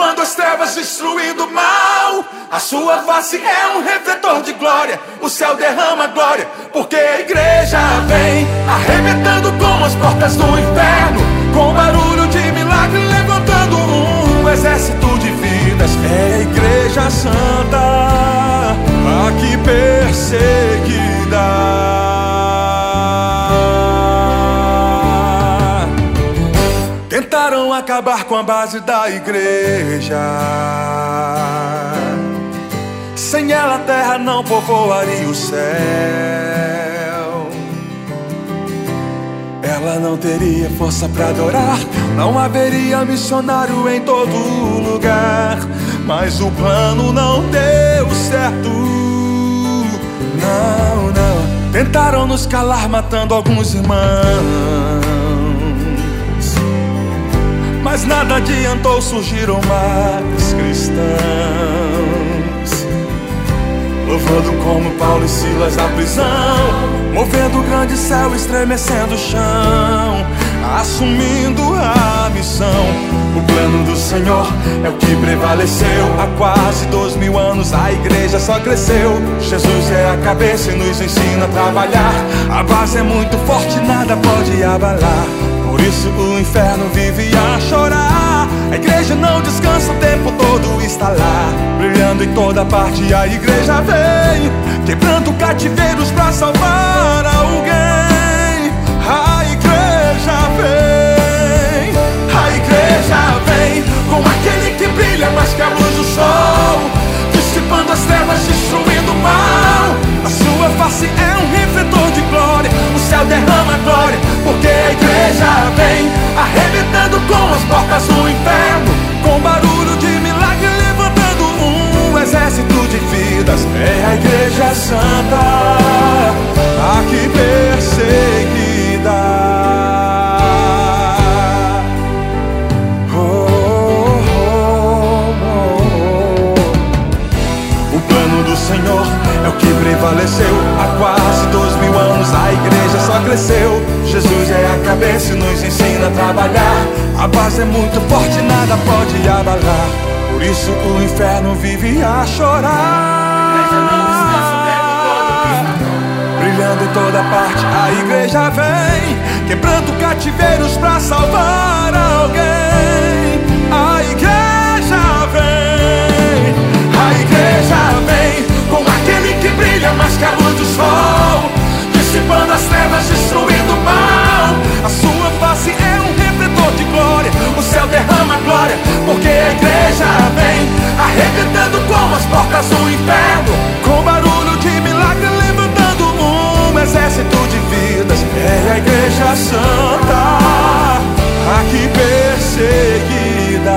dissipando as trevas, destruindo o mal. A sua face é um refletor de glória, o céu derrama glória, porque a igreja vem arrebentando com as portas do inferno, com barulho de milagre, levantando um exército de vidas. É a igreja santa, aqui perseguida. Tentaram acabar com a base da igreja. Sem ela a terra não povoaria o céu. Ela não teria força pra adorar, não haveria missionário em todo lugar. Mas o plano não deu certo. Não, não. Tentaram nos calar matando alguns irmãos, mas nada adiantou, surgiram mais cristãos, louvando como Paulo e Silas na prisão, movendo o grande céu, estremecendo o chão, assumindo a missão. O plano do Senhor é o que prevaleceu. Há quase 2000 anos a igreja só cresceu. Jesus é a cabeça e nos ensina a trabalhar. A base é muito forte, nada pode abalar. Por isso o inferno vive a chorar. A igreja não descansa, o tempo todo está lá, brilhando em toda parte. A igreja vem quebrando cativeiros pra salvar alguém. A igreja vem, a igreja vem com aquele que brilha mais que a luz do sol, dissipando as trevas, destruindo o mal. A sua face é um refletor de glória, o céu derrama glória, porque a igreja vem arrebentando com as portas do inferno, com barulho de milagre, levantando um exército de vidas. É a igreja santa, aqui perseguida. O plano do Senhor é o que prevaleceu. Há quase 2000 anos a igreja só cresceu. Jesus é a cabeça e nos ensina a trabalhar. A base é muito forte, nada pode abalar. Por isso o inferno vive a chorar. Brilhando em toda parte, a igreja vem quebrando cativeiros pra salvar alguém. A igreja vem, a igreja vem com aquele que brilha mais que a luz do sol, dissipando as trevas, destruindo o mal. A sua face é um refletor de glória, o céu derrama glória, porque a igreja vem arrebentando com as portas do inferno, com barulho de milagre, levantando um exército de vidas. É a igreja santa, aqui perseguida.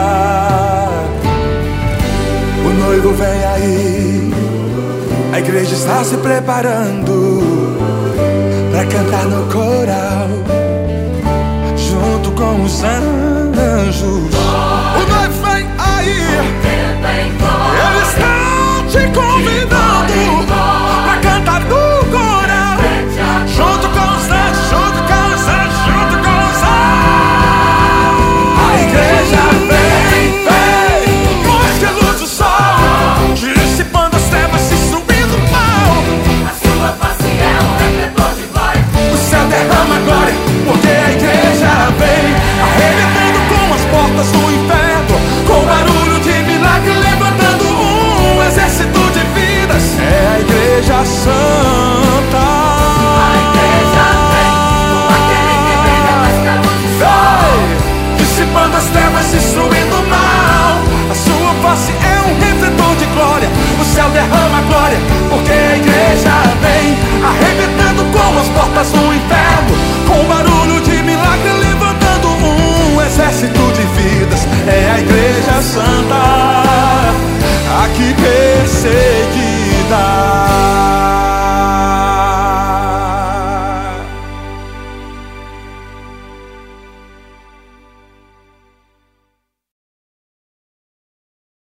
O noivo vem aí, a igreja está se preparando pra cantar no coral, junto com os anjos. O noivo vem aí, eles estão te convidando pra cantar no coral, junto com os anjos, junto com os anjos, junto com os anjos. A igreja vem, vem, mais que a luz do sol, dissipando as trevas, destruindo o mal. A sua face é um refletor de glória, O céu derrama glória, porque a igreja vem arrebentando com as portas do inferno, com barulho de milagre, levantando um exército de vidas. É a igreja santa, a igreja vem com aquele que brilha mais que a luz do sol, dissipando as trevas, destruindo o mal. A sua face é um refletor de glória, o céu derrama glória, porque a igreja vem arrebentando com as portas do inferno,